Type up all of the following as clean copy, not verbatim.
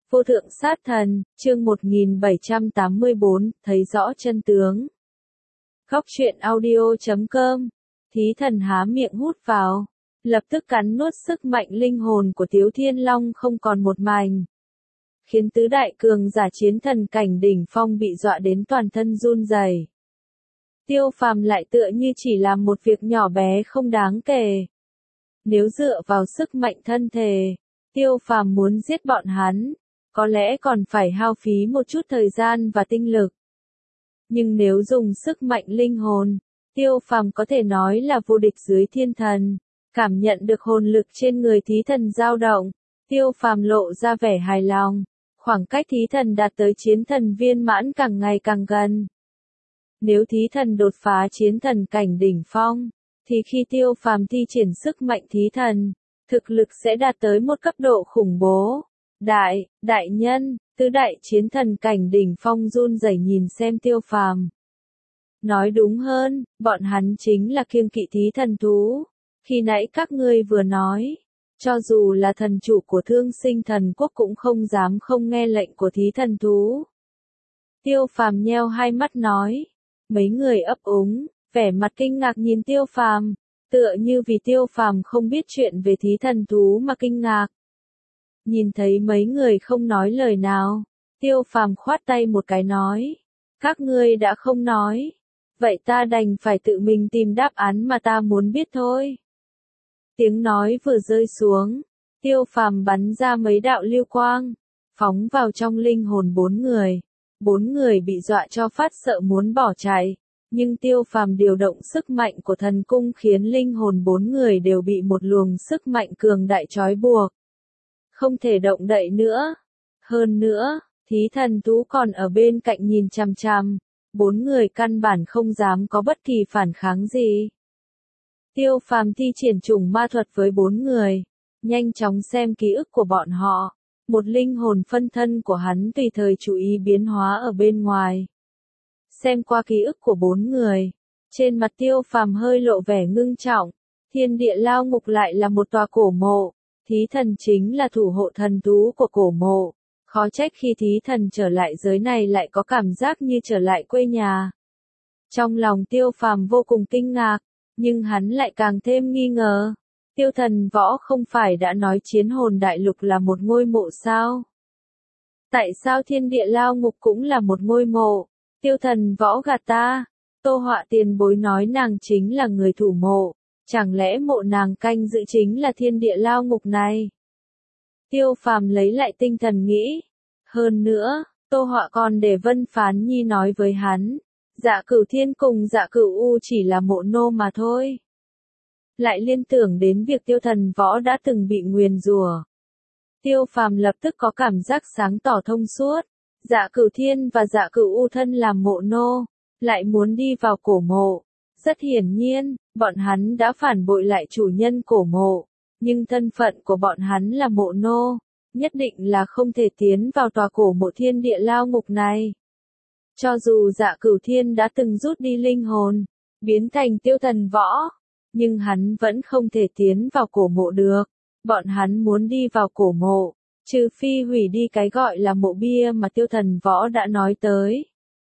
Vô thượng sát thần, chương 1784, thấy rõ chân tướng. Góc truyện audio.com. Thí thần há miệng hút vào, lập tức cắn nuốt sức mạnh linh hồn của Tiếu Thiên Long không còn một mảnh, khiến tứ đại cường giả chiến thần cảnh đỉnh phong bị dọa đến toàn thân run rẩy. Tiêu Phàm lại tựa như chỉ làm một việc nhỏ bé không đáng kể. Nếu dựa vào sức mạnh thân thể, Tiêu Phàm muốn giết bọn hắn, có lẽ còn phải hao phí một chút thời gian và tinh lực. Nhưng nếu dùng sức mạnh linh hồn, Tiêu Phàm có thể nói là vô địch dưới thiên thần. Cảm nhận được hồn lực trên người thí thần dao động, Tiêu Phàm lộ ra vẻ hài lòng. Khoảng cách thí thần đạt tới chiến thần viên mãn càng ngày càng gần. Nếu thí thần đột phá chiến thần cảnh đỉnh phong, thì khi Tiêu Phàm thi triển sức mạnh thí thần, thực lực sẽ đạt tới một cấp độ khủng bố. Đại nhân, tứ đại chiến thần cảnh đỉnh phong run rẩy nhìn xem Tiêu Phàm. Nói đúng hơn, bọn hắn chính là kiêng kỵ thí thần thú. Khi nãy các ngươi vừa nói, cho dù là thần chủ của Thương Sinh Thần Quốc cũng không dám không nghe lệnh của thí thần thú. Tiêu Phàm nheo hai mắt nói. Mấy người ấp úng, vẻ mặt kinh ngạc nhìn Tiêu Phàm, tựa như vì Tiêu Phàm không biết chuyện về thí thần thú mà kinh ngạc. Nhìn thấy mấy người không nói lời nào, Tiêu Phàm khoát tay một cái nói, các ngươi đã không nói, vậy ta đành phải tự mình tìm đáp án mà ta muốn biết thôi. Tiếng nói vừa rơi xuống, Tiêu Phàm bắn ra mấy đạo lưu quang, phóng vào trong linh hồn bốn người. Bốn người bị dọa cho phát sợ muốn bỏ chạy, nhưng Tiêu Phàm điều động sức mạnh của thần cung khiến linh hồn bốn người đều bị một luồng sức mạnh cường đại trói buộc. Không thể động đậy nữa. Hơn nữa, thí thần thú còn ở bên cạnh nhìn chằm chằm, bốn người căn bản không dám có bất kỳ phản kháng gì. Tiêu Phàm thi triển trùng ma thuật với bốn người, nhanh chóng xem ký ức của bọn họ. Một linh hồn phân thân của hắn tùy thời chú ý biến hóa ở bên ngoài. Xem qua ký ức của bốn người, trên mặt Tiêu Phàm hơi lộ vẻ ngưng trọng. Thiên địa lao ngục lại là một tòa cổ mộ, thí thần chính là thủ hộ thần thú của cổ mộ. Khó trách khi thí thần trở lại giới này lại có cảm giác như trở lại quê nhà. Trong lòng Tiêu Phàm vô cùng kinh ngạc, nhưng hắn lại càng thêm nghi ngờ. Tiêu Thần Võ không phải đã nói Chiến Hồn Đại Lục là một ngôi mộ sao? Tại sao thiên địa lao ngục cũng là một ngôi mộ? Tiêu Thần Võ gạt ta. Tô Họa tiền bối nói nàng chính là người thủ mộ. Chẳng lẽ mộ nàng canh giữ chính là thiên địa lao ngục này? Tiêu Phàm lấy lại tinh thần nghĩ. Hơn nữa, Tô Họa còn để Vân Phán Nhi nói với hắn. Dạ Cửu Thiên cùng Dạ Cửu U chỉ là mộ nô mà thôi. Lại liên tưởng đến việc Tiêu Thần Võ đã từng bị nguyền rủa. Tiêu Phàm lập tức có cảm giác sáng tỏ thông suốt. Dạ Cửu Thiên và Dạ Cửu U thân làm mộ nô, lại muốn đi vào cổ mộ. Rất hiển nhiên, bọn hắn đã phản bội lại chủ nhân cổ mộ, nhưng thân phận của bọn hắn là mộ nô, nhất định là không thể tiến vào tòa cổ mộ thiên địa lao ngục này. Cho dù Dạ Cửu Thiên đã từng rút đi linh hồn, biến thành Tiêu Thần Võ, nhưng hắn vẫn không thể tiến vào cổ mộ được. Bọn hắn muốn đi vào cổ mộ, trừ phi hủy đi cái gọi là mộ bia mà Tiêu Thần Võ đã nói tới.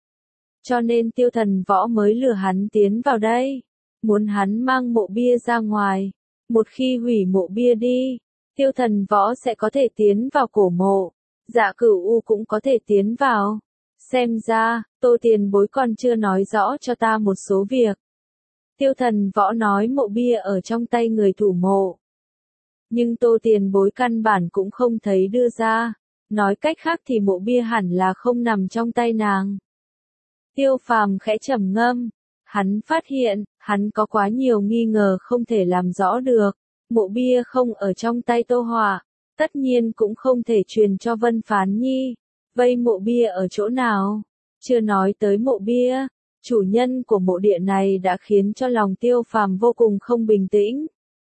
Cho nên Tiêu Thần Võ mới lừa hắn tiến vào đây, muốn hắn mang mộ bia ra ngoài. Một khi hủy mộ bia đi, Tiêu Thần Võ sẽ có thể tiến vào cổ mộ, Dạ Cửu U cũng có thể tiến vào. Xem ra, Tô tiền bối còn chưa nói rõ cho ta một số việc. Tiêu Thần Võ nói mộ bia ở trong tay người thủ mộ. Nhưng Tô tiền bối căn bản cũng không thấy đưa ra. Nói cách khác thì mộ bia hẳn là không nằm trong tay nàng. Tiêu Phàm khẽ trầm ngâm. Hắn phát hiện, hắn có quá nhiều nghi ngờ không thể làm rõ được. Mộ bia không ở trong tay Tô Họa, tất nhiên cũng không thể truyền cho Vân Phán Nhi. Vậy mộ bia ở chỗ nào? Chưa nói tới mộ bia. Chủ nhân của mộ địa này đã khiến cho lòng Tiêu Phàm vô cùng không bình tĩnh.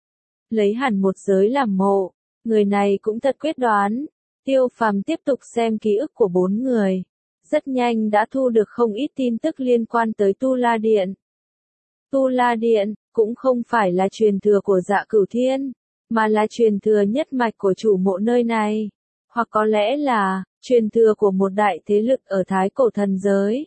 Lấy hẳn một giới làm mộ, người này cũng thật quyết đoán. Tiêu Phàm tiếp tục xem ký ức của bốn người. Rất nhanh đã thu được không ít tin tức liên quan tới Tu La Điện. Tu La Điện cũng không phải là truyền thừa của Dạ Cửu Thiên, mà là truyền thừa nhất mạch của chủ mộ nơi này. Hoặc có lẽ là, truyền thừa của một đại thế lực ở thái cổ thần giới.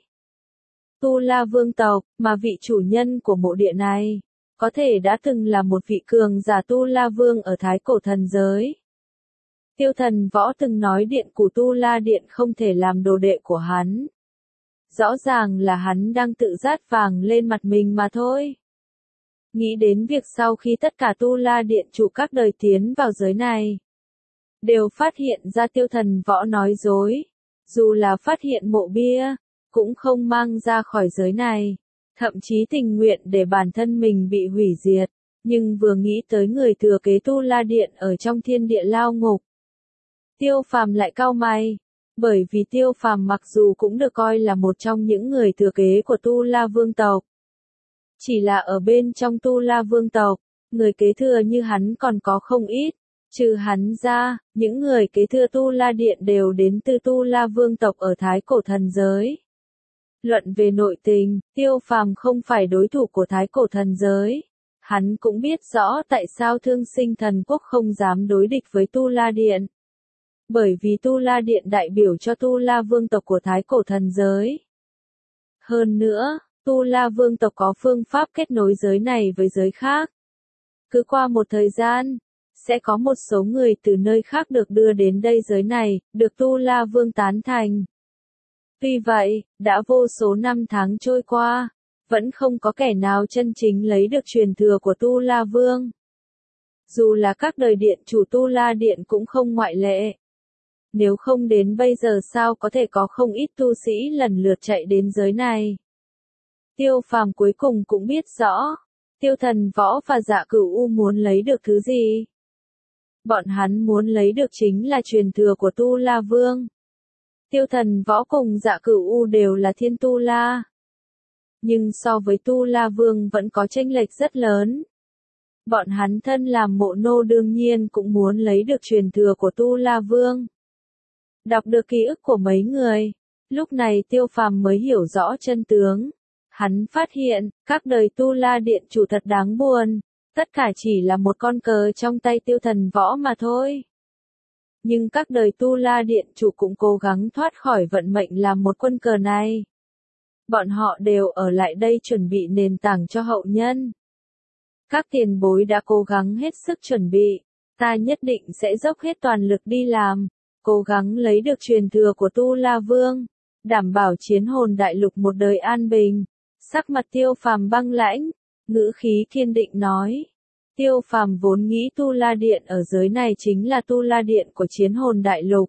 Tu La Vương tộc, mà vị chủ nhân của mộ địa này, có thể đã từng là một vị cường giả Tu La Vương ở thái cổ thần giới. Tiêu Thần Võ từng nói điện của Tu La Điện không thể làm đồ đệ của hắn. Rõ ràng là hắn đang tự dát vàng lên mặt mình mà thôi. Nghĩ đến việc sau khi tất cả Tu La Điện chủ các đời tiến vào giới này, đều phát hiện ra Tiêu Thần Võ nói dối, dù là phát hiện mộ bia, cũng không mang ra khỏi giới này, thậm chí tình nguyện để bản thân mình bị hủy diệt, nhưng vừa nghĩ tới người thừa kế Tu La Điện ở trong thiên địa lao ngục, Tiêu Phàm lại cau mày, bởi vì Tiêu Phàm mặc dù cũng được coi là một trong những người thừa kế của Tu La Vương tộc, chỉ là ở bên trong Tu La Vương tộc, người kế thừa như hắn còn có không ít, trừ hắn ra, những người kế thừa Tu La Điện đều đến từ Tu La Vương tộc ở thái cổ thần giới. Luận về nội tình, Tiêu Phàm không phải đối thủ của thái cổ thần giới. Hắn cũng biết rõ tại sao Thương Sinh Thần Quốc không dám đối địch với Tu La Điện. Bởi vì Tu La Điện đại biểu cho Tu La Vương tộc của thái cổ thần giới. Hơn nữa, Tu La Vương tộc có phương pháp kết nối giới này với giới khác. Cứ qua một thời gian, sẽ có một số người từ nơi khác được đưa đến đây giới này, được Tu La Vương tán thành. Tuy vậy, đã vô số năm tháng trôi qua, vẫn không có kẻ nào chân chính lấy được truyền thừa của Tu La Vương. Dù là các đời điện chủ Tu La Điện cũng không ngoại lệ. Nếu không đến bây giờ sao có thể có không ít tu sĩ lần lượt chạy đến giới này. Tiêu Phàm cuối cùng cũng biết rõ, Tiêu Thần Võ và Dạ Cửu U muốn lấy được thứ gì. Bọn hắn muốn lấy được chính là truyền thừa của Tu La Vương. Tiêu Thần Võ cùng Dạ Cửu U đều là thiên Tu La. Nhưng so với Tu La Vương vẫn có chênh lệch rất lớn. Bọn hắn thân làm mộ nô đương nhiên cũng muốn lấy được truyền thừa của Tu La Vương. Đọc được ký ức của mấy người, lúc này Tiêu Phàm mới hiểu rõ chân tướng. Hắn phát hiện, các đời Tu La Điện chủ thật đáng buồn, tất cả chỉ là một con cờ trong tay Tiêu Thần Võ mà thôi. Nhưng các đời Tu La Điện chủ cũng cố gắng thoát khỏi vận mệnh làm một quân cờ này. Bọn họ đều ở lại đây chuẩn bị nền tảng cho hậu nhân. Các tiền bối đã cố gắng hết sức chuẩn bị, ta nhất định sẽ dốc hết toàn lực đi làm, cố gắng lấy được truyền thừa của Tu La Vương, đảm bảo chiến hồn đại lục một đời an bình. Sắc mặt Tiêu Phàm băng lãnh, ngữ khí kiên định nói. Tiêu Phàm vốn nghĩ Tu La Điện ở giới này chính là Tu La Điện của chiến hồn đại lục.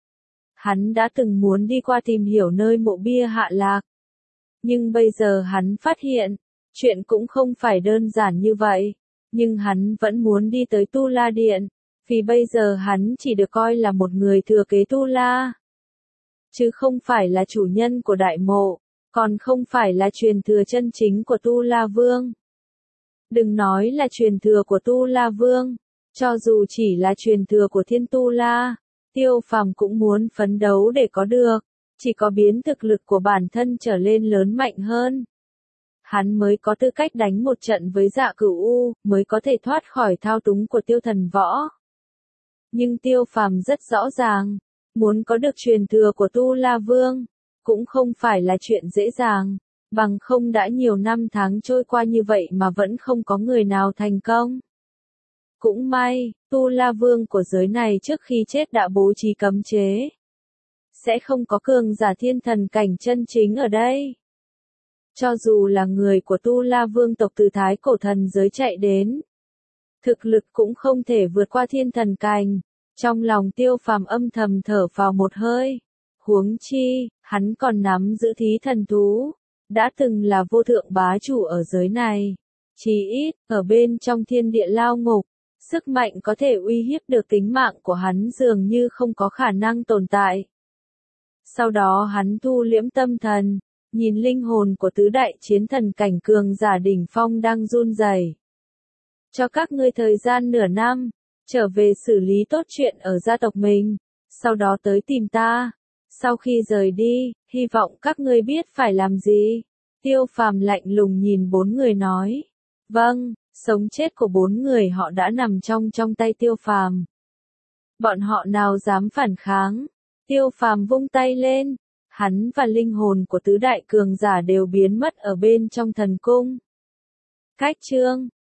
Hắn đã từng muốn đi qua tìm hiểu nơi mộ bia hạ lạc. Nhưng bây giờ hắn phát hiện, chuyện cũng không phải đơn giản như vậy. Nhưng hắn vẫn muốn đi tới Tu La Điện, vì bây giờ hắn chỉ được coi là một người thừa kế Tu La. Chứ không phải là chủ nhân của đại mộ, còn không phải là truyền thừa chân chính của Tu La Vương. Đừng nói là truyền thừa của Tu La Vương, cho dù chỉ là truyền thừa của Thiên Tu La, Tiêu Phàm cũng muốn phấn đấu để có được, chỉ có biến thực lực của bản thân trở lên lớn mạnh hơn. Hắn mới có tư cách đánh một trận với Dạ Cửu U, mới có thể thoát khỏi thao túng của Tiêu Thần Võ. Nhưng Tiêu Phàm rất rõ ràng, muốn có được truyền thừa của Tu La Vương, cũng không phải là chuyện dễ dàng. Bằng không đã nhiều năm tháng trôi qua như vậy mà vẫn không có người nào thành công. Cũng may, Tu La Vương của giới này trước khi chết đã bố trí cấm chế. Sẽ không có cường giả thiên thần cảnh chân chính ở đây. Cho dù là người của Tu La Vương tộc từ thái cổ thần giới chạy đến, thực lực cũng không thể vượt qua thiên thần cảnh. Trong lòng Tiêu Phàm âm thầm thở vào một hơi. Huống chi, hắn còn nắm giữ thí thần thú. Đã từng là vô thượng bá chủ ở giới này. Chí ít, ở bên trong thiên địa lao ngục, sức mạnh có thể uy hiếp được tính mạng của hắn dường như không có khả năng tồn tại. Sau đó hắn thu liễm tâm thần, nhìn linh hồn của tứ đại chiến thần cảnh cường giả đỉnh phong đang run rẩy. Cho các ngươi thời gian nửa năm, trở về xử lý tốt chuyện ở gia tộc mình, sau đó tới tìm ta. Sau khi rời đi, hy vọng các ngươi biết phải làm gì. Tiêu Phàm lạnh lùng nhìn bốn người nói. Vâng, sống chết của bốn người họ đã nằm trong tay Tiêu Phàm. Bọn họ nào dám phản kháng. Tiêu Phàm vung tay lên, hắn và linh hồn của tứ đại cường giả đều biến mất ở bên trong thần cung. Cách chương